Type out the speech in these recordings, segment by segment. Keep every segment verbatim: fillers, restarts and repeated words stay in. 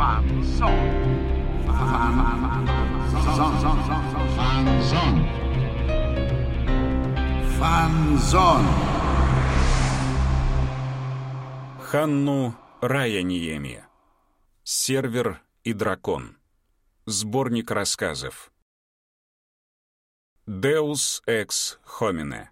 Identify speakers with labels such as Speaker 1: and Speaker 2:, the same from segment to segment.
Speaker 1: Фанзон. Фанзон. Фанзон.
Speaker 2: Ханну Райаниеми. Сервер и дракон. Сборник рассказов. Deus Ex Homine.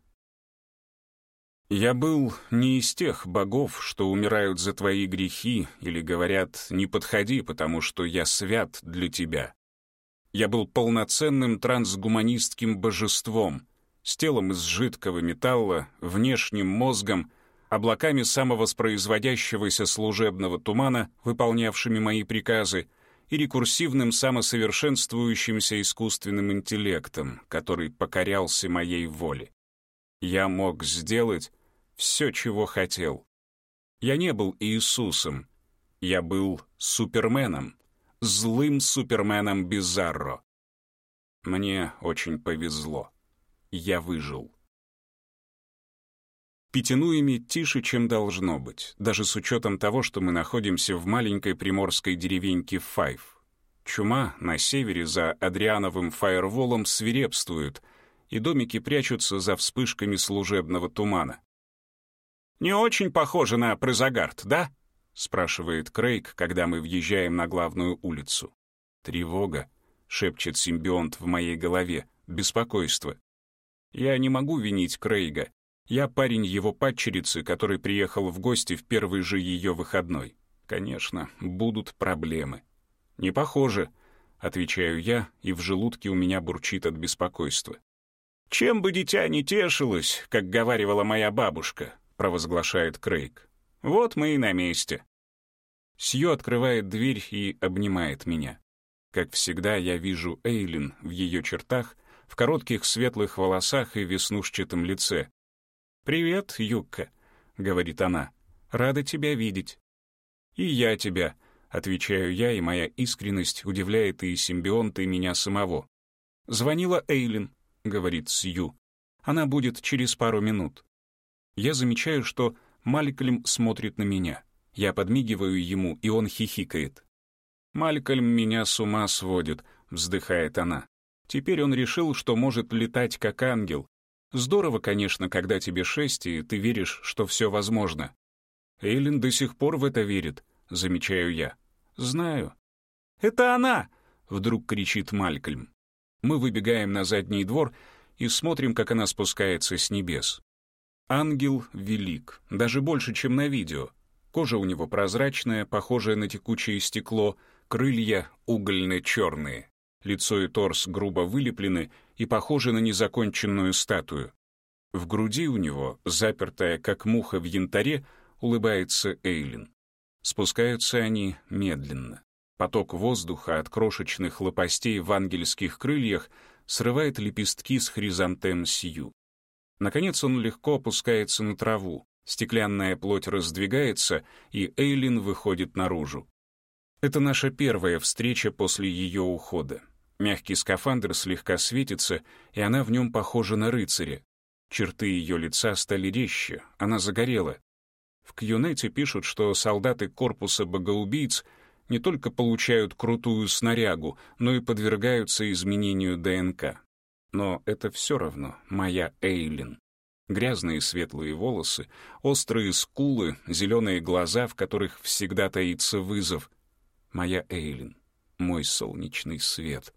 Speaker 2: Я был не из тех богов, что умирают за твои грехи или говорят «не подходи, потому что я свят для тебя». Я был полноценным трансгуманистским божеством, с телом из жидкого металла, внешним мозгом, облаками самовоспроизводящегося служебного тумана, выполнявшими мои приказы, и рекурсивным самосовершенствующимся искусственным интеллектом, который покорялся моей воле. Я мог сделать все, чего хотел. Я не был Иисусом. Я был Суперменом, злым Суперменом Бизарро. Мне очень повезло. Я выжил. Пятинуями тише, чем должно быть, даже с учетом того, что мы находимся в маленькой приморской деревеньке Файв. Чума на севере за Адриановым фаерволом свирепствует, и домики прячутся за вспышками служебного тумана. «Не очень похоже на Прозагард, да?» — спрашивает Крейг, когда мы въезжаем на главную улицу. «Тревога», — шепчет симбионт в моей голове, — «беспокойство». Я не могу винить Крейга. Я парень его падчерицы, который приехал в гости в первый же ее выходной. Конечно, будут проблемы. «Не похоже», — отвечаю я, и в желудке у меня бурчит от беспокойства. «Чем бы дитя не тешилось, как говаривала моя бабушка», — провозглашает Крейг. «Вот мы и на месте». Сью открывает дверь и обнимает меня. Как всегда, я вижу Эйлин в ее чертах, в коротких светлых волосах и веснушчатом лице. «Привет, Юкка», — говорит она, — «рада тебя видеть». «И я тебя», — отвечаю я, и моя искренность удивляет и симбионта, и меня самого. «Звонила Эйлин», — говорит Сью. «Она будет через пару минут». Я замечаю, что Малькольм смотрит на меня. Я подмигиваю ему, и он хихикает. «Малькольм меня с ума сводит», — вздыхает она. «Теперь он решил, что может летать как ангел. Здорово, конечно, когда тебе шесть, и ты веришь, что все возможно». «Эйлин до сих пор в это верит», — замечаю я. «Знаю». «Это она!» — вдруг кричит Малькольм. Мы выбегаем на задний двор и смотрим, как она спускается с небес. Ангел велик, даже больше, чем на видео. Кожа у него прозрачная, похожая на текучее стекло, крылья угольно-черные. Лицо и торс грубо вылеплены и похожи на незаконченную статую. В груди у него, запертая, как муха в янтаре, улыбается Эйлин. Спускаются они медленно. Поток воздуха от крошечных лопастей в ангельских крыльях срывает лепестки с хризантем Сью. Наконец он легко опускается на траву, стеклянная плоть раздвигается, и Эйлин выходит наружу. Это наша первая встреча после ее ухода. Мягкий скафандр слегка светится, и она в нем похожа на рыцаря. Черты ее лица стали резче, она загорела. В Кьюнете пишут, что солдаты корпуса богоубийц не только получают крутую снарягу, но и подвергаются изменению ДНК. Но это все равно моя Эйлин. Грязные светлые волосы, острые скулы, зеленые глаза, в которых всегда таится вызов. Моя Эйлин, мой солнечный свет.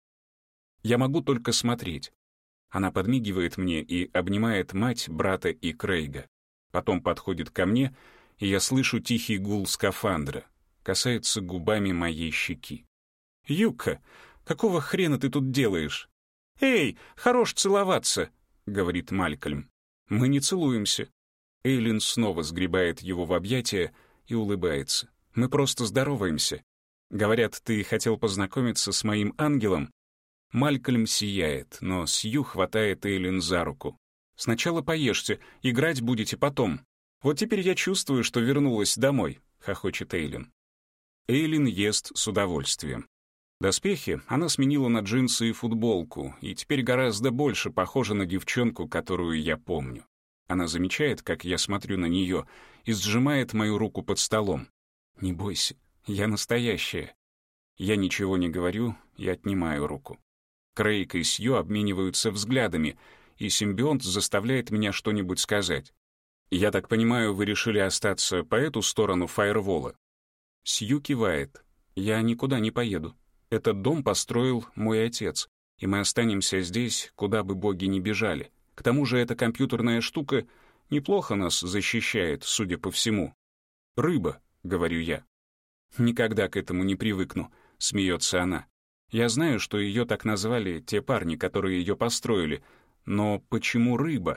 Speaker 2: Я могу только смотреть. Она подмигивает мне и обнимает мать, брата и Крейга. Потом подходит ко мне, и я слышу тихий гул скафандра, касается губами моей щеки. «Юка, какого хрена ты тут делаешь?» «Эй, хорош целоваться», — говорит Малькольм. Мы не целуемся. Эйлин снова сгребает его в объятия и улыбается. Мы просто здороваемся. Говорят, ты хотел познакомиться с моим ангелом? Малькольм сияет, но Сью хватает Эйлин за руку. «Сначала поешьте, играть будете потом. Вот теперь я чувствую, что вернулась домой», — хохочет Эйлин. Эйлин ест с удовольствием. Доспехи она сменила на джинсы и футболку, и теперь гораздо больше похожа на девчонку, которую я помню. Она замечает, как я смотрю на нее, и сжимает мою руку под столом. «Не бойся, Я настоящая. Я ничего не говорю и отнимаю руку. Крейг и Сью обмениваются взглядами, и симбионт заставляет меня что-нибудь сказать. «Я так понимаю, вы решили остаться по эту сторону фаервола?» Сью кивает. «Я никуда не поеду. Этот дом построил мой отец, и мы останемся здесь, куда бы боги ни бежали. К тому же эта компьютерная штука неплохо нас защищает, судя по всему. Рыба», — говорю я. «Никогда к этому не привыкну», — смеется она. «Я знаю, что ее так назвали те парни, которые ее построили, но почему рыба?»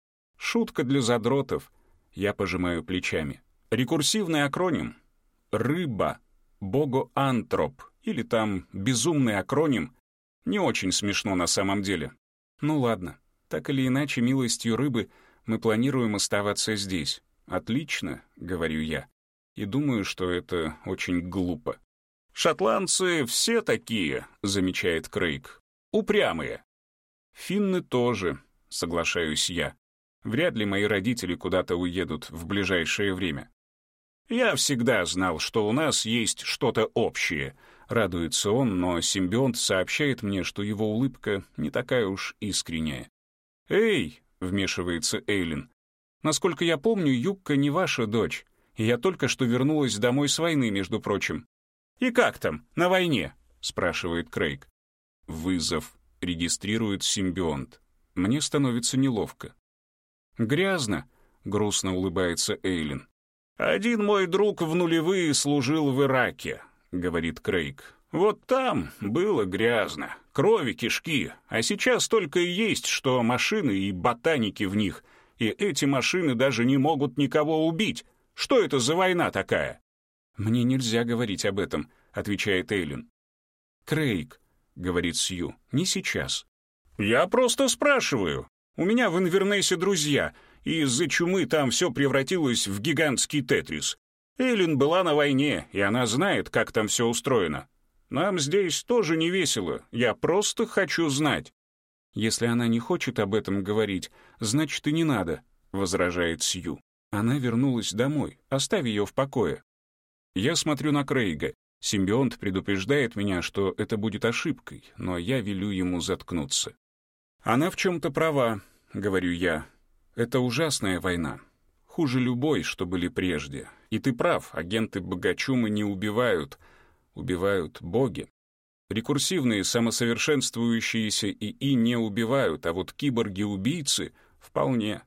Speaker 2: «Шутка для задротов», — я пожимаю плечами. «Рекурсивный акроним. Рыба, богоантроп, или там безумный акроним. Не очень смешно на самом деле. Ну ладно, так или иначе, милостью рыбы мы планируем оставаться здесь. Отлично», — говорю я. И думаю, что это очень глупо. «Шотландцы все такие», — замечает Крейг. «Упрямые». «Финны тоже», — соглашаюсь я. «Вряд ли мои родители куда-то уедут в ближайшее время». «Я всегда знал, что у нас есть что-то общее», — радуется он, но симбионт сообщает мне, что его улыбка не такая уж искренняя. «Эй», — вмешивается Эйлин, — «насколько я помню, Юкка не ваша дочь, и я только что вернулась домой с войны, между прочим». «И как там, на войне?» — спрашивает Крейг. Вызов регистрирует симбионт. Мне становится неловко. «Грязно», — грустно улыбается Эйлин. «Один мой друг в нулевые служил в Ираке», — говорит Крейг. «Вот там было грязно, крови кишки, а сейчас только и есть, что машины и ботаники в них, и эти машины даже не могут никого убить. Что это за война такая?» «Мне нельзя говорить об этом», — отвечает Эйлин. «Крейг», — говорит Сью, — «не сейчас». «Я просто спрашиваю. У меня в Инвернессе друзья, и из-за чумы там все превратилось в гигантский тетрис. Эйлин была на войне, и она знает, как там все устроено. Нам здесь тоже не весело, я просто хочу знать». «Если она не хочет об этом говорить, значит, и не надо», — возражает Сью. «Она вернулась домой, оставь ее в покое». Я смотрю на Крейга. Симбионт предупреждает меня, что это будет ошибкой, но я велю ему заткнуться. «Она в чем-то права», — говорю я. «Это ужасная война. Хуже любой, что были прежде. И ты прав, агенты-богачумы не убивают. Убивают боги. Рекурсивные, самосовершенствующиеся ИИ не убивают, а вот киборги-убийцы — вполне».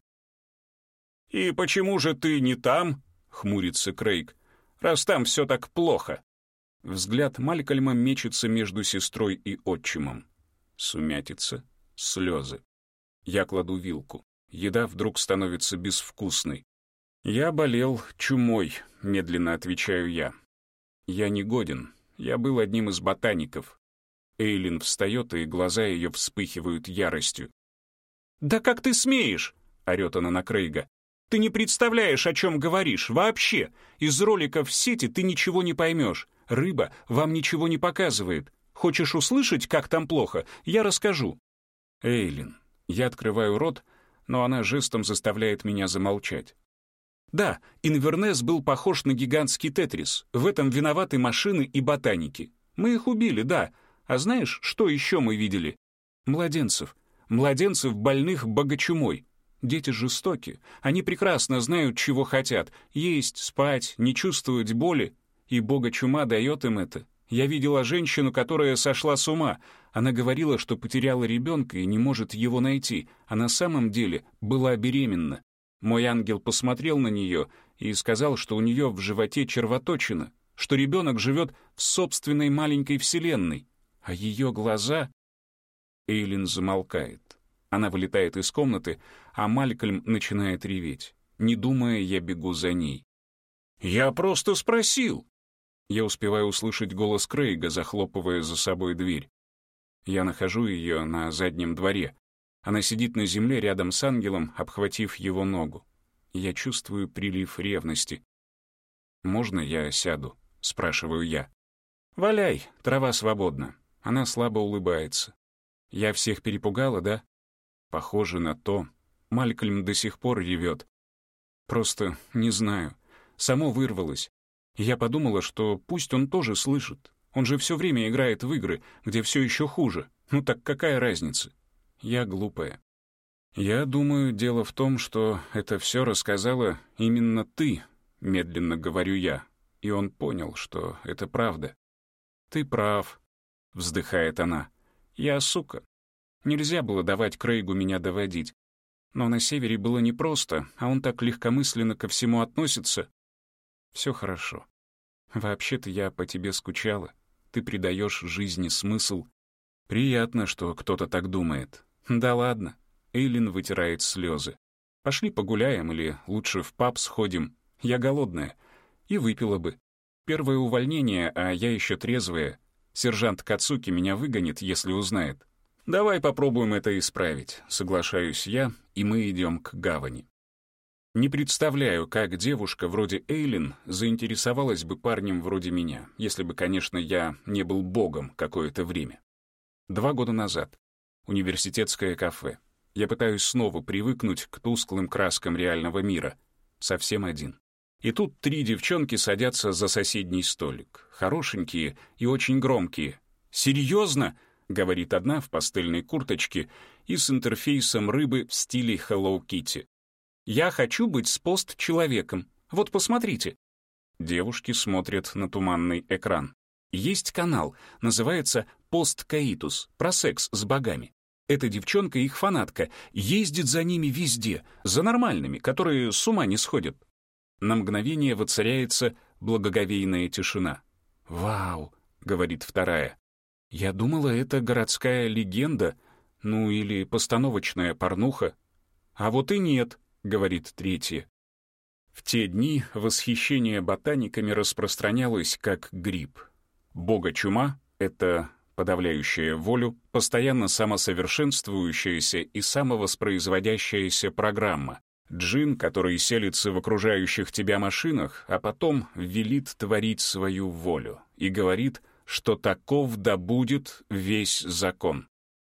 Speaker 2: «И почему же ты не там?» — хмурится Крейг. «Раз там все так плохо». Взгляд Малькольма мечется между сестрой и отчимом. Сумятица, слезы. Я кладу вилку. Еда вдруг становится безвкусной. «Я болел чумой», — медленно отвечаю я. «Я не годен. Я был одним из ботаников». Эйлин встает, и глаза ее вспыхивают яростью. «Да как ты смеешь?» — орет она на Крейга. «Ты не представляешь, о чем говоришь, вообще. Из роликов в сети ты ничего не поймешь. Рыба вам ничего не показывает. Хочешь услышать, как там плохо? Я расскажу». «Эйлин». Я открываю рот, но она жестом заставляет меня замолчать. «Да, Инвернесс был похож на гигантский тетрис. В этом виноваты машины и ботаники. Мы их убили, да. А знаешь, что еще мы видели? Младенцев. Младенцев, больных богочумой. Дети жестоки. Они прекрасно знают, чего хотят. Есть, спать, не чувствовать боли. И богочума дает им это. Я видела женщину, которая сошла с ума. Она говорила, что потеряла ребенка и не может его найти, а на самом деле была беременна. Мой ангел посмотрел на нее и сказал, что у нее в животе червоточина, что ребенок живет в собственной маленькой вселенной. А ее глаза...» Эйлин замолкает. Она вылетает из комнаты, а Малькольм начинает реветь. Не думая, я бегу за ней. «Я просто спросил!» Я успеваю услышать голос Крейга, захлопывая за собой дверь. Я нахожу ее на заднем дворе. Она сидит на земле рядом с ангелом, обхватив его ногу. Я чувствую прилив ревности. «Можно я сяду?» — спрашиваю я. «Валяй, трава свободна». Она слабо улыбается. «Я всех перепугала, да?» Похоже на то. Малькольм до сих пор ревет. Просто не знаю. Само вырвалось. И я подумала, что пусть он тоже слышит. Он же все время играет в игры, где все еще хуже. Ну так какая разница? Я глупая. Я думаю, дело в том, что это все рассказала именно ты, медленно говорю я. И он понял, что это правда. Ты прав, вздыхает она. Я сука. Нельзя было давать Крейгу меня доводить. Но на севере было непросто, а он так легкомысленно ко всему относится. Все хорошо. Вообще-то я по тебе скучала. Ты придаешь жизни смысл. Приятно, что кто-то так думает. Да ладно. Эйлин вытирает слезы. Пошли погуляем или лучше в паб сходим. Я голодная. И выпила бы. Первое увольнение, а я еще трезвая. Сержант Кацуки меня выгонит, если узнает. Давай попробуем это исправить, соглашаюсь я, и мы идем к гавани. Не представляю, как девушка вроде Эйлин заинтересовалась бы парнем вроде меня, если бы, конечно, я не был богом какое-то время. Два года назад. Университетское кафе. Я пытаюсь снова привыкнуть к тусклым краскам реального мира. Совсем один. И тут три девчонки садятся за соседний столик. Хорошенькие и очень громкие. «Серьезно?» — говорит одна в пастельной курточке и с интерфейсом рыбы в стиле Hello Kitty. «Я хочу быть с пост-человеком. Вот посмотрите». Девушки смотрят на туманный экран. Есть канал, называется «Пост-Каитус», про секс с богами. Эта девчонка их фанатка, ездит за ними везде, за нормальными, которые с ума не сходят. На мгновение воцаряется благоговейная тишина. «Вау», — говорит вторая. «Я думала, это городская легенда, ну или постановочная порнуха». «А вот и нет», — говорит третья. В те дни восхищение ботаниками распространялось как гриб. Бога-чума — это подавляющая волю, постоянно самосовершенствующаяся и самовоспроизводящаяся программа. Джин, который селится в окружающих тебя машинах, а потом велит творить свою волю и говорит, что таков да будет весь закон.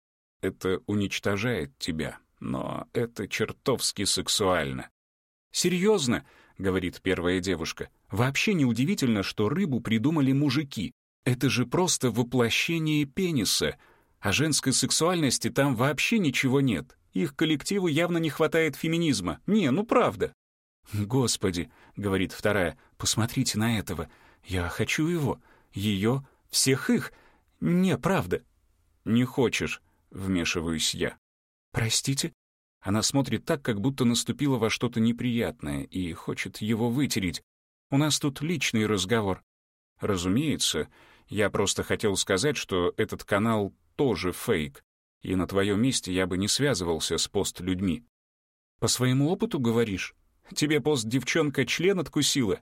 Speaker 2: Это уничтожает тебя, но это чертовски сексуально. «Серьезно?» — говорит первая девушка. «Вообще неудивительно, что рыбу придумали мужики. Это же просто воплощение пениса, а женской сексуальности там вообще ничего нет. Их коллективу явно не хватает феминизма. Не, ну правда». «Господи», — говорит вторая, — «посмотрите на этого. Я хочу его. Ее, всех их. Не, правда». «Не хочешь», — вмешиваюсь я. «Простите?» Она смотрит так, как будто наступила во что-то неприятное и хочет его вытереть. «У нас тут личный разговор». «Разумеется, я просто хотел сказать, что этот канал тоже фейк, и на твоем месте я бы не связывался с пост-людьми». «По своему опыту говоришь? Тебе пост-девчонка член откусила?»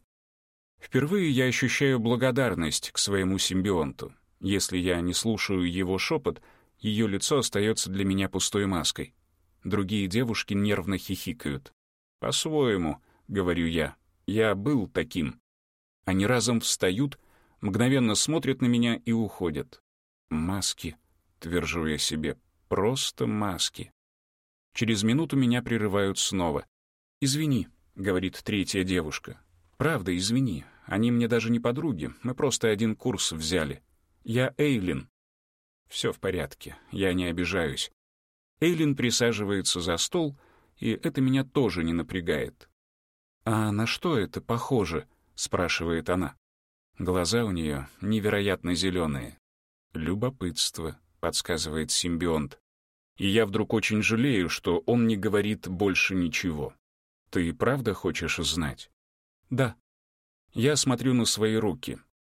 Speaker 2: Впервые я ощущаю благодарность к своему симбионту. Если я не слушаю его шепот, ее лицо остается для меня пустой маской. Другие девушки нервно хихикают. «По-своему», — говорю я, — «я был таким». Они разом встают, мгновенно смотрят на меня и уходят. «Маски», — твержу я себе, — «просто маски». Через минуту меня прерывают снова. «Извини», — говорит третья девушка. «Правда, извини. Они мне даже не подруги, мы просто один курс взяли. Я Эйлин». Все в порядке, я не обижаюсь. Эйлин присаживается за стол, и это меня тоже не напрягает. «А на что это похоже?» — спрашивает она. Глаза у нее невероятно зеленые. «Любопытство», — подсказывает симбионт. И я вдруг очень жалею, что он не говорит больше ничего. «Ты правда хочешь знать?» «Да». Я смотрю на свои руки.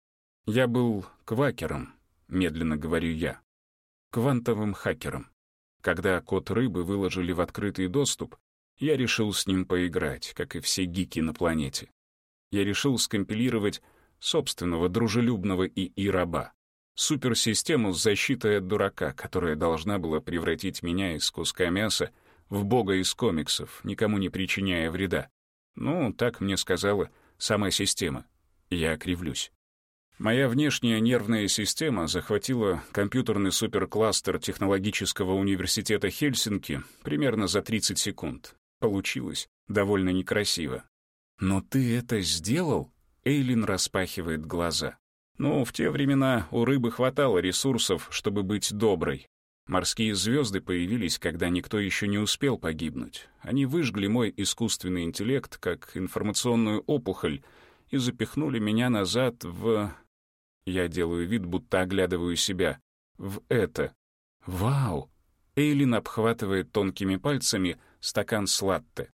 Speaker 2: «Я был квакером», — медленно говорю я. «Квантовым хакером. Когда код рыбы выложили в открытый доступ, я решил с ним поиграть, как и все гики на планете. Я решил скомпилировать собственного дружелюбного ИИ-раба, суперсистему с защитой от дурака, которая должна была превратить меня из куска мяса в бога из комиксов, никому не причиняя вреда. Ну, так мне сказала сама система. Я кривлюсь. Моя внешняя нервная система захватила компьютерный суперкластер технологического университета Хельсинки примерно за тридцать секунд. Получилось довольно некрасиво. «Но ты это сделал?» Эйлин распахивает глаза. Ну, в те времена у рыбы хватало ресурсов, чтобы быть доброй. Морские звезды появились, когда никто еще не успел погибнуть. Они выжгли мой искусственный интеллект, как информационную опухоль, и запихнули меня назад в... Я делаю вид, будто оглядываю себя. В это. Вау! Эйлин обхватывает тонкими пальцами стакан с латте.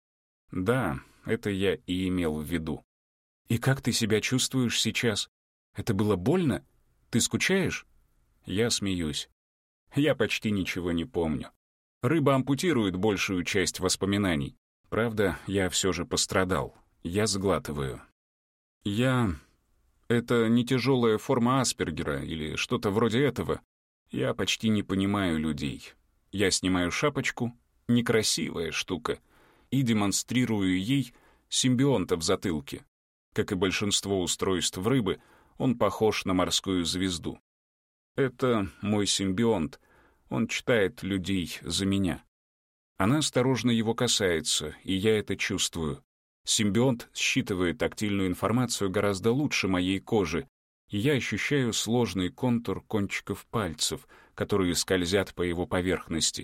Speaker 2: Да, это я и имел в виду. И как ты себя чувствуешь сейчас? Это было больно? Ты скучаешь? Я смеюсь. Я почти ничего не помню. Рыба ампутирует большую часть воспоминаний. Правда, я все же пострадал. Я сглатываю. Я... Это не тяжелая форма Аспергера или что-то вроде этого. Я почти не понимаю людей. Я снимаю шапочку, некрасивая штука, и демонстрирую ей симбионта в затылке. Как и большинство устройств рыбы, он похож на морскую звезду. Это мой симбионт. Он читает людей за меня. Она осторожно его касается, и я это чувствую. Симбионт считывает тактильную информацию гораздо лучше моей кожи, и я ощущаю сложный контур кончиков пальцев, которые скользят по его поверхности.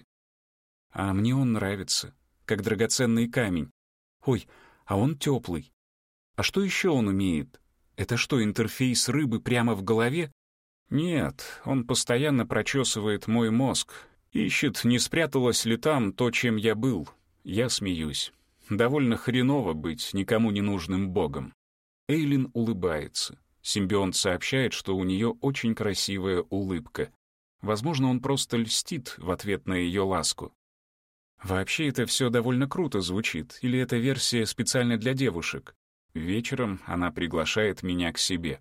Speaker 2: А мне он нравится, как драгоценный камень. Ой, а он теплый. А что еще он умеет? Это что, интерфейс рыбы прямо в голове? Нет, он постоянно прочесывает мой мозг, ищет, не спряталось ли там то, чем я был. Я смеюсь. Довольно хреново быть никому не нужным богом. Эйлин улыбается. Симбионт сообщает, что у нее очень красивая улыбка. Возможно, он просто льстит в ответ на ее ласку. Вообще это все довольно круто звучит, или это версия специально для девушек? Вечером она приглашает меня к себе.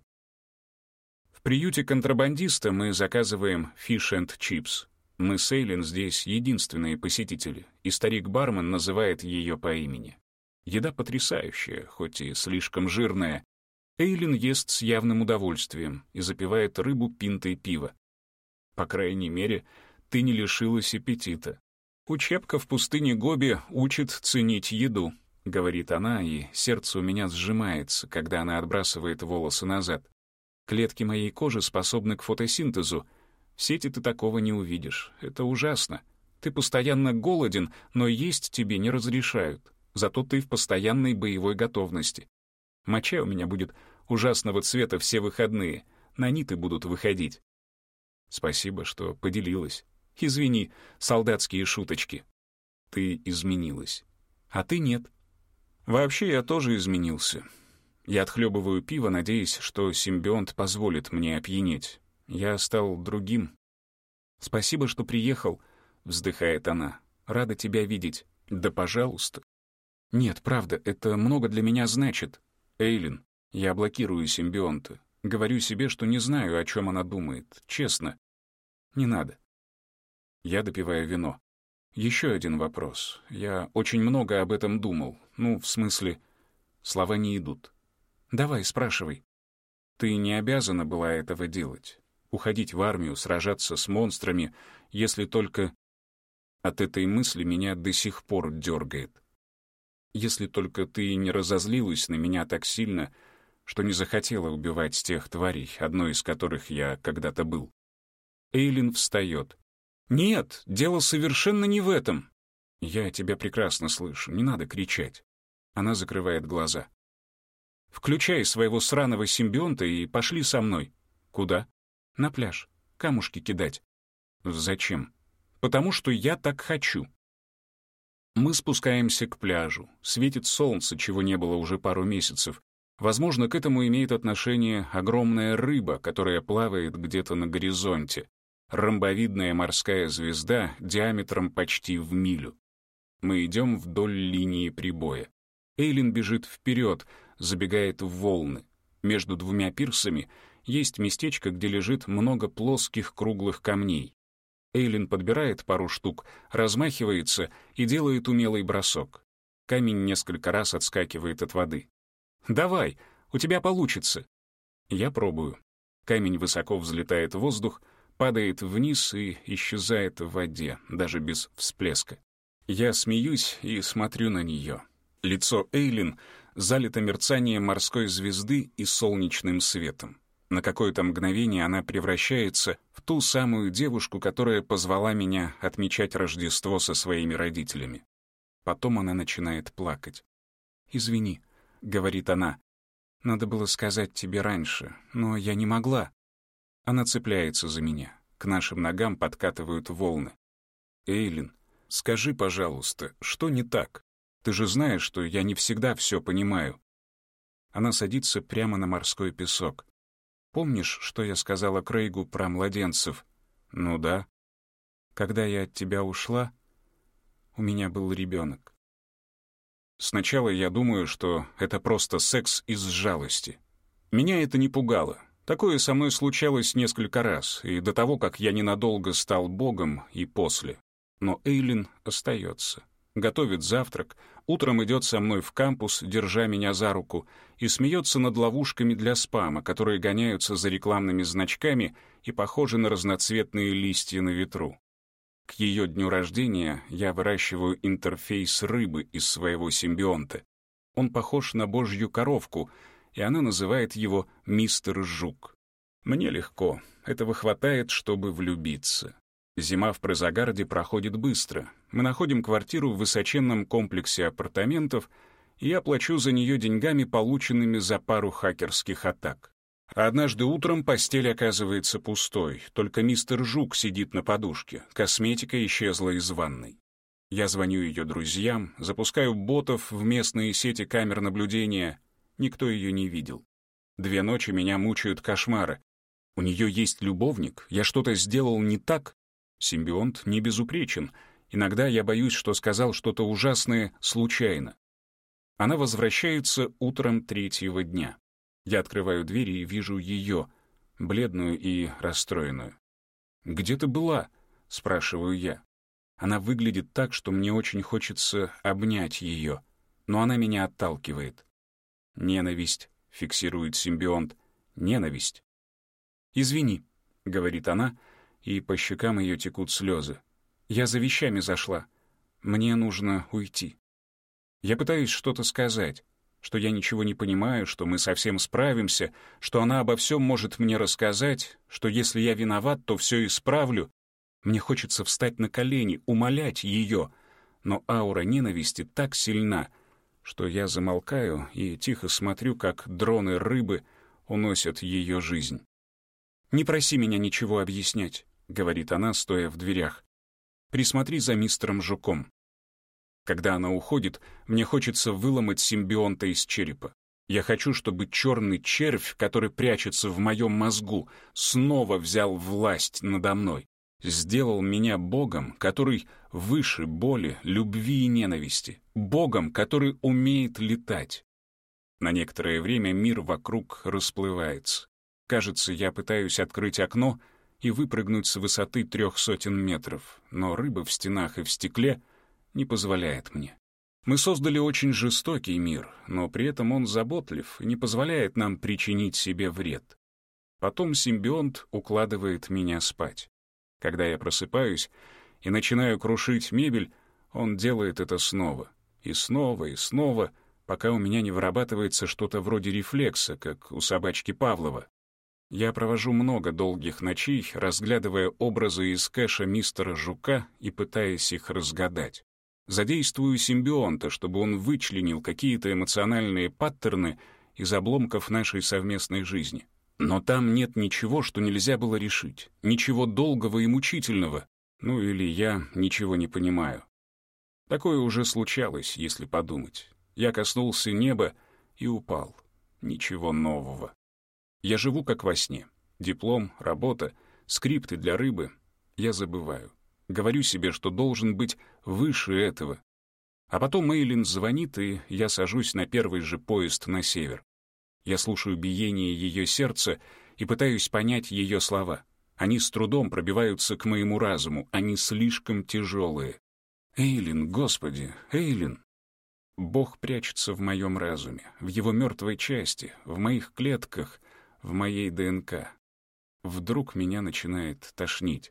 Speaker 2: В приюте контрабандиста мы заказываем fish and chips. Мы с Эйлин здесь единственные посетители, и старик-бармен называет ее по имени. Еда потрясающая, хоть и слишком жирная. Эйлин ест с явным удовольствием и запивает рыбу пинтой пива. По крайней мере, ты не лишилась аппетита. Учебка в пустыне Гоби учит ценить еду, говорит она, и сердце у меня сжимается, когда она отбрасывает волосы назад. Клетки моей кожи способны к фотосинтезу. В сети ты такого не увидишь. Это ужасно. Ты постоянно голоден, но есть тебе не разрешают. Зато ты в постоянной боевой готовности. Моча у меня будет ужасного цвета все выходные. Наниты будут выходить. Спасибо, что поделилась. Извини, солдатские шуточки. Ты изменилась. А ты нет. Вообще, я тоже изменился. Я отхлебываю пиво, надеясь, что симбионт позволит мне опьянеть. Я стал другим. «Спасибо, что приехал», — вздыхает она. «Рада тебя видеть». «Да, пожалуйста». «Нет, правда, это много для меня значит». «Эйлин, я блокирую симбионта. Говорю себе, что не знаю, о чем она думает. Честно. Не надо». Я допиваю вино. Еще один вопрос. Я очень много об этом думал. Ну, в смысле, слова не идут. «Давай, спрашивай». «Ты не обязана была этого делать. Уходить в армию, сражаться с монстрами, если только...» От этой мысли меня до сих пор дергает. «Если только ты не разозлилась на меня так сильно, что не захотела убивать тех тварей, одной из которых я когда-то был». Эйлин встает. «Нет, дело совершенно не в этом». «Я тебя прекрасно слышу, не надо кричать». Она закрывает глаза. «Включай своего сраного симбионта и пошли со мной». «Куда?» «На пляж. Камушки кидать». «Зачем?» «Потому что я так хочу». Мы спускаемся к пляжу. Светит солнце, чего не было уже пару месяцев. Возможно, к этому имеет отношение огромная рыба, которая плавает где-то на горизонте. Ромбовидная морская звезда диаметром почти в милю. Мы идем вдоль линии прибоя. Эйлин бежит вперед, забегает в волны. Между двумя пирсами есть местечко, где лежит много плоских круглых камней. Эйлин подбирает пару штук, размахивается и делает умелый бросок. Камень несколько раз отскакивает от воды. «Давай, у тебя получится». Я пробую. Камень высоко взлетает в воздух, падает вниз и исчезает в воде, даже без всплеска. Я смеюсь и смотрю на нее. Лицо Эйлин залито мерцанием морской звезды и солнечным светом. На какое-то мгновение она превращается в ту самую девушку, которая позвала меня отмечать Рождество со своими родителями. Потом она начинает плакать. «Извини», — говорит она, — «надо было сказать тебе раньше, но я не могла». Она цепляется за меня. К нашим ногам подкатывают волны. «Эйлин, скажи, пожалуйста, что не так? Ты же знаешь, что я не всегда все понимаю». Она садится прямо на морской песок. «Помнишь, что я сказала Крейгу про младенцев?» «Ну да». «Когда я от тебя ушла, у меня был ребенок». Сначала я думаю, что это просто секс из жалости. Меня это не пугало. Такое со мной случалось несколько раз, и до того, как я ненадолго стал богом, и после. Но Эйлин остается. Готовит завтрак, утром идет со мной в кампус, держа меня за руку, и смеется над ловушками для спама, которые гоняются за рекламными значками и похожи на разноцветные листья на ветру. К ее дню рождения я выращиваю интерфейс рыбы из своего симбионта. Он похож на божью коровку, и она называет его «Мистер Жук». Мне легко, этого хватает, чтобы влюбиться. Зима в Прозагарде проходит быстро. Мы находим квартиру в высоченном комплексе апартаментов, и я плачу за нее деньгами, полученными за пару хакерских атак. А однажды утром постель оказывается пустой, только мистер Жук сидит на подушке, косметика исчезла из ванной. Я звоню ее друзьям, запускаю ботов в местные сети камер наблюдения. Никто ее не видел. Две ночи меня мучают кошмары. У нее есть любовник, я что-то сделал не так. Симбионт не безупречен. Иногда я боюсь, что сказал что-то ужасное случайно. Она возвращается утром третьего дня. Я открываю дверь и вижу ее, бледную и расстроенную. «Где ты была?» — спрашиваю я. Она выглядит так, что мне очень хочется обнять ее, но она меня отталкивает. «Ненависть», — фиксирует симбионт, — «ненависть». «Извини», — говорит она, и по щекам ее текут слезы. «Я за вещами зашла. Мне нужно уйти». Я пытаюсь что-то сказать, что я ничего не понимаю, что мы совсем справимся, что она обо всем может мне рассказать, что если я виноват, то все исправлю. Мне хочется встать на колени, умолять ее, но аура ненависти так сильна, что я замолкаю и тихо смотрю, как дроны рыбы уносят ее жизнь. «Не проси меня ничего объяснять», — говорит она, стоя в дверях. «Присмотри за мистером Жуком». Когда она уходит, мне хочется выломать симбионта из черепа. Я хочу, чтобы черный червь, который прячется в моем мозгу, снова взял власть надо мной, сделал меня богом, который выше боли, любви и ненависти, богом, который умеет летать. На некоторое время мир вокруг расплывается. Кажется, я пытаюсь открыть окно и выпрыгнуть с высоты трех сотен метров, но рыба в стенах и в стекле не позволяет мне. Мы создали очень жестокий мир, но при этом он заботлив и не позволяет нам причинить себе вред. Потом симбионт укладывает меня спать. Когда я просыпаюсь и начинаю крушить мебель, он делает это снова. И снова, и снова, пока у меня не вырабатывается что-то вроде рефлекса, как у собачки Павлова. Я провожу много долгих ночей, разглядывая образы из кэша мистера Жука и пытаясь их разгадать. Задействую симбионта, чтобы он вычленил какие-то эмоциональные паттерны из обломков нашей совместной жизни. Но там нет ничего, что нельзя было решить, ничего долгого и мучительного. Ну или я ничего не понимаю. Такое уже случалось, если подумать. Я коснулся неба и упал. Ничего нового. Я живу как во сне. Диплом, работа, скрипты для рыбы. Я забываю. Говорю себе, что должен быть выше этого. А потом Эйлин звонит, и я сажусь на первый же поезд на север. Я слушаю биение ее сердца и пытаюсь понять ее слова. Они с трудом пробиваются к моему разуму, они слишком тяжелые. Эйлин, Господи, Эйлин! Бог прячется в моем разуме, в его мертвой части, в моих клетках, в моей ДНК. Вдруг меня начинает тошнить.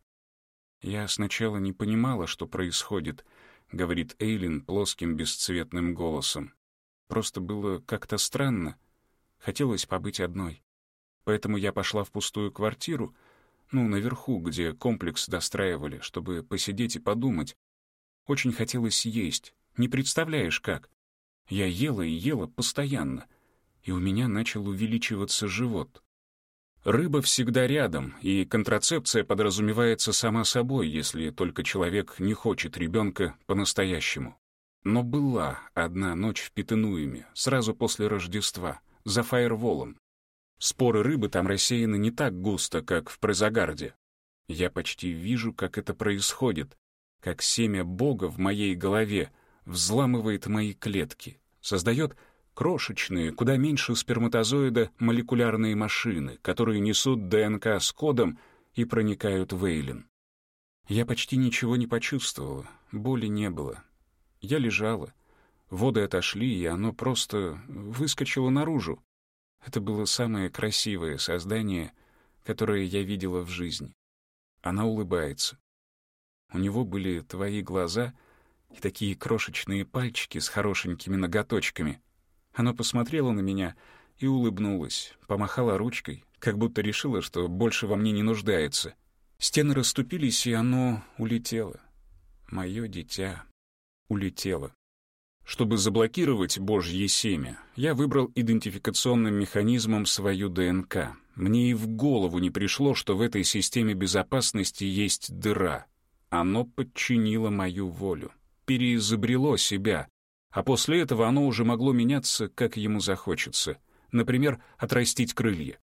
Speaker 2: «Я сначала не понимала, что происходит», — говорит Эйлин плоским бесцветным голосом. Просто было как-то странно. Хотелось побыть одной. Поэтому я пошла в пустую квартиру, ну, наверху, где комплекс достраивали, чтобы посидеть и подумать. Очень хотелось есть. Не представляешь, как. Я ела и ела постоянно, и у меня начал увеличиваться живот. Рыба всегда рядом, и контрацепция подразумевается сама собой, если только человек не хочет ребенка по-настоящему. Но была одна ночь в Петенуеме, сразу после Рождества, за фаерволом. Споры рыбы там рассеяны не так густо, как в Прозагарде. Я почти вижу, как это происходит, как семя Бога в моей голове взламывает мои клетки, создает крошечные, куда меньше сперматозоида молекулярные машины, которые несут ДНК с кодом и проникают в Эйлин. Я почти ничего не почувствовала, боли не было. Я лежала, воды отошли, и оно просто выскочило наружу. Это было самое красивое создание, которое я видела в жизни. Она улыбается. У него были твои глаза и такие крошечные пальчики с хорошенькими ноготочками. Оно посмотрело на меня и улыбнулось, помахало ручкой, как будто решило, что больше во мне не нуждается. Стены расступились, и оно улетело. Мое дитя улетело. Чтобы заблокировать Божье семя, я выбрал идентификационным механизмом свою ДНК. Мне и в голову не пришло, что в этой системе безопасности есть дыра. Оно подчинило мою волю, переизобрело себя, а после этого оно уже могло меняться, как ему захочется. Например, отрастить крылья.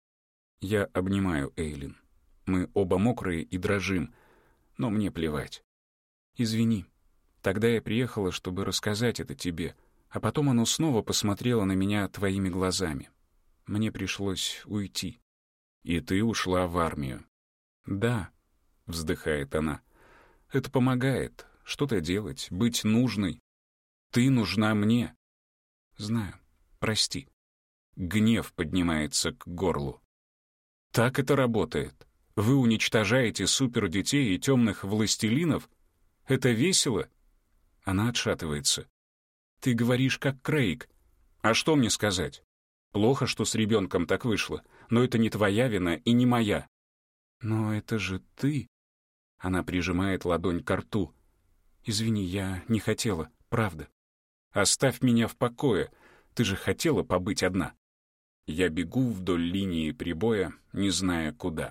Speaker 2: Я обнимаю Эйлин. Мы оба мокрые и дрожим, но мне плевать. Извини. Тогда я приехала, чтобы рассказать это тебе, а потом оно снова посмотрело на меня твоими глазами. Мне пришлось уйти. И ты ушла в армию. Да, вздыхает она. Это помогает. Что-то делать, быть нужной. Ты нужна мне. Знаю. Прости. Гнев поднимается к горлу. Так это работает. Вы уничтожаете супердетей и темных властелинов? Это весело? Она отшатывается. Ты говоришь, как Крейг. А что мне сказать? Плохо, что с ребенком так вышло, но это не твоя вина и не моя. Но это же ты. Она прижимает ладонь к рту. Извини, я не хотела, правда. Оставь меня в покое. Ты же хотела побыть одна. Я бегу вдоль линии прибоя, не зная куда.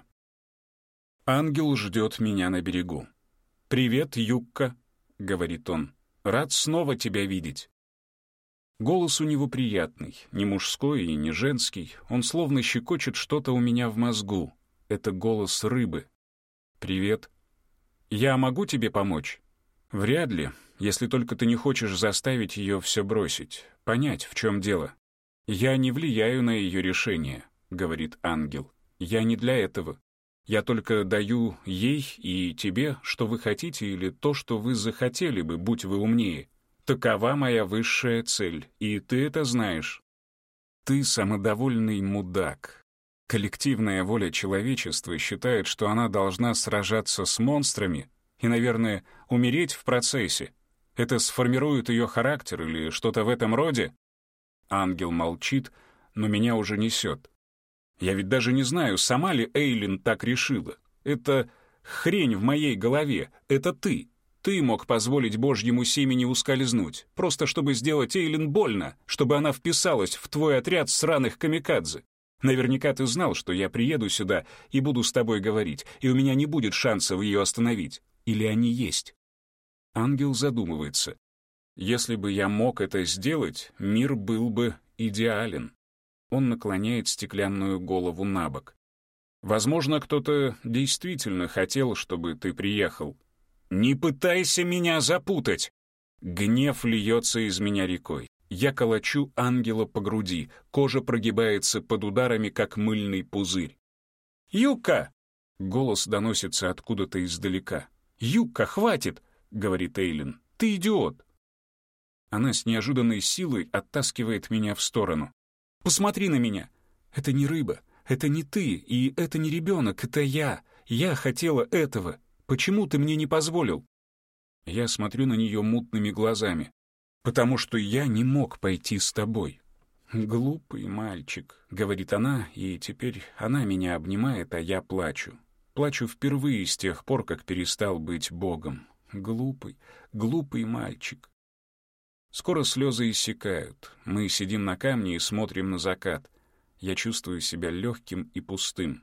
Speaker 2: Ангел ждет меня на берегу. «Привет, Юкка», — говорит он. «Рад снова тебя видеть». Голос у него приятный, не мужской и не женский. Он словно щекочет что-то у меня в мозгу. Это голос рыбы. «Привет. Я могу тебе помочь?» «Вряд ли, если только ты не хочешь заставить ее все бросить, понять, в чем дело». «Я не влияю на ее решение», — говорит ангел. «Я не для этого. Я только даю ей и тебе, что вы хотите, или то, что вы захотели бы, будь вы умнее. Такова моя высшая цель, и ты это знаешь». Ты самодовольный мудак. Коллективная воля человечества считает, что она должна сражаться с монстрами и, наверное, умереть в процессе. Это сформирует ее характер или что-то в этом роде? Ангел молчит, но меня уже несет. Я ведь даже не знаю, сама ли Эйлин так решила. Это хрень в моей голове, это ты. Ты мог позволить Божьему семени ускользнуть, просто чтобы сделать Эйлин больно, чтобы она вписалась в твой отряд сраных камикадзе. Наверняка ты знал, что я приеду сюда и буду с тобой говорить, и у меня не будет шансов ее остановить. Или они есть? Ангел задумывается. Если бы я мог это сделать, мир был бы идеален. Он наклоняет стеклянную голову на бок. Возможно, кто-то действительно хотел, чтобы ты приехал. Не пытайся меня запутать! Гнев льется из меня рекой. Я колочу ангела по груди, кожа прогибается под ударами, как мыльный пузырь. «Юка!» — голос доносится откуда-то издалека. «Юка, хватит!» — говорит Эйлин. «Ты идиот!» Она с неожиданной силой оттаскивает меня в сторону. «Посмотри на меня! Это не рыба, это не ты, и это не ребенок, это я. Я хотела этого. Почему ты мне не позволил?» Я смотрю на нее мутными глазами. потому что я не мог пойти с тобой». «Глупый мальчик», — говорит она, и теперь она меня обнимает, а я плачу. Плачу впервые с тех пор, как перестал быть Богом. Глупый, глупый мальчик. Скоро слезы иссякают. Мы сидим на камне и смотрим на закат. Я чувствую себя легким и пустым.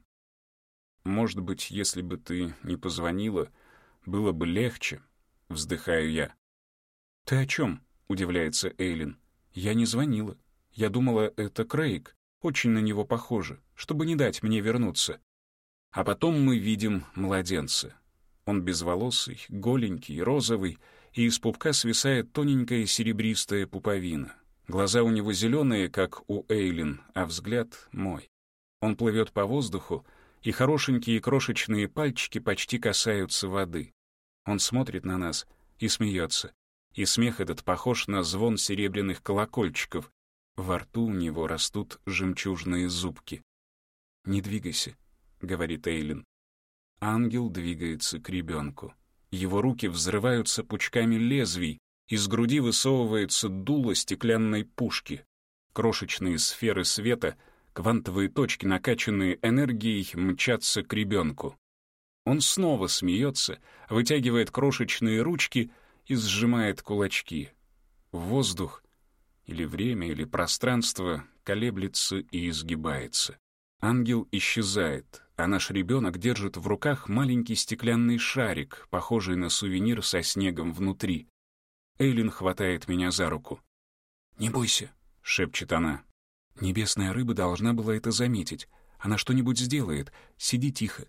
Speaker 2: «Может быть, если бы ты не позвонила, было бы легче», — вздыхаю я. «Ты о чем?» — удивляется Эйлин. «Я не звонила. Я думала, это Крейг. Очень на него похоже, чтобы не дать мне вернуться». А потом мы видим младенца. Он безволосый, голенький, розовый, и из пупка свисает тоненькая серебристая пуповина. Глаза у него зеленые, как у Эйлин, а взгляд мой. Он плывет по воздуху, и хорошенькие крошечные пальчики почти касаются воды. Он смотрит на нас и смеется. И смех этот похож на звон серебряных колокольчиков. Во рту у него растут жемчужные зубки. «Не двигайся», — говорит Эйлин. Ангел двигается к ребенку. Его руки взрываются пучками лезвий, из груди высовывается дуло стеклянной пушки. Крошечные сферы света, квантовые точки, накачанные энергией, мчатся к ребенку. Он снова смеется, вытягивает крошечные ручки и сжимает кулачки. Воздух, или время, или пространство колеблется и изгибается. Ангел исчезает, а наш ребенок держит в руках маленький стеклянный шарик, похожий на сувенир со снегом внутри. Эйлин хватает меня за руку. «Не бойся», — шепчет она. «Небесная рыба должна была это заметить. Она что-нибудь сделает. Сиди тихо».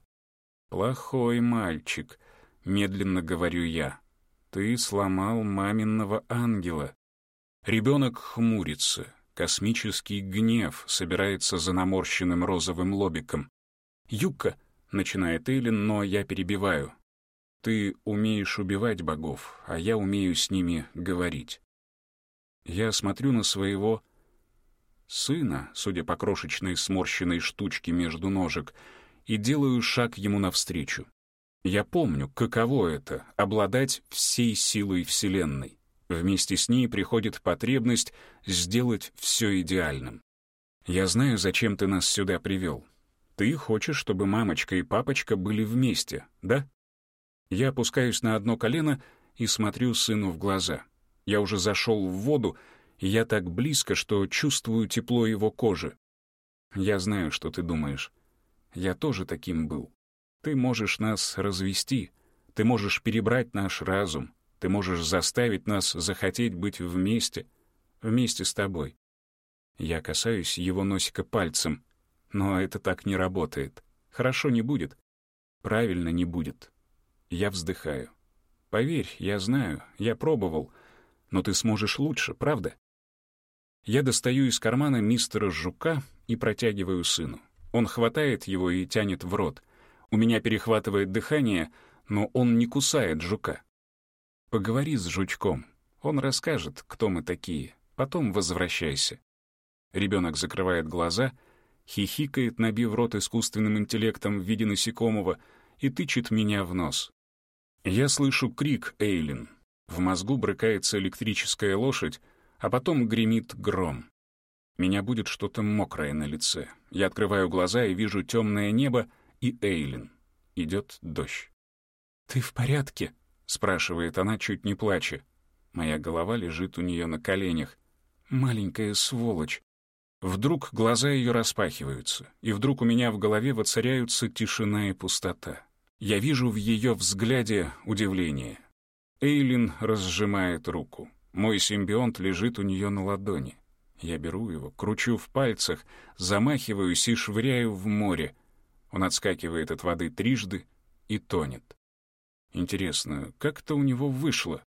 Speaker 2: «Плохой мальчик», — медленно говорю я. «Ты сломал маминого ангела». Ребенок хмурится. Космический гнев собирается за наморщенным розовым лобиком. «Юкка», — начинает Эйлин, но я перебиваю. «Ты умеешь убивать богов, а я умею с ними говорить». Я смотрю на своего сына, судя по крошечной сморщенной штучке между ножек, и делаю шаг ему навстречу. Я помню, каково это — обладать всей силой Вселенной. Вместе с ней приходит потребность сделать все идеальным. Я знаю, зачем ты нас сюда привел. Ты хочешь, чтобы мамочка и папочка были вместе, да? Я опускаюсь на одно колено и смотрю сыну в глаза. Я уже зашел в воду, и я так близко, что чувствую тепло его кожи. Я знаю, что ты думаешь. Я тоже таким был. Ты можешь нас развести, ты можешь перебрать наш разум, ты можешь заставить нас захотеть быть вместе, вместе с тобой. Я касаюсь его носика пальцем, но это так не работает. Хорошо не будет. Правильно не будет. Я вздыхаю. Поверь, я знаю, я пробовал, но ты сможешь лучше, правда? Я достаю из кармана мистера Жука и протягиваю сыну. Он хватает его и тянет в рот. У меня перехватывает дыхание, но он не кусает жука. Поговори с жучком. Он расскажет, кто мы такие. Потом возвращайся. Ребенок закрывает глаза, хихикает, набив рот искусственным интеллектом в виде насекомого, и тычет меня в нос. Я слышу крик Эйлин. В мозгу брыкается электрическая лошадь, а потом гремит гром. Меня будет что-то мокрое на лице. Я открываю глаза и вижу темное небо и Эйлин. Идет дождь. «Ты в порядке?» — спрашивает она, чуть не плача. Моя голова лежит у нее на коленях. Маленькая сволочь. Вдруг глаза ее распахиваются, и вдруг у меня в голове воцаряются тишина и пустота. Я вижу в ее взгляде удивление. Эйлин разжимает руку. Мой симбионт лежит у нее на ладони. Я беру его, кручу в пальцах, замахиваюсь и швыряю в море. Он отскакивает от воды трижды и тонет. Интересно, как это у него вышло?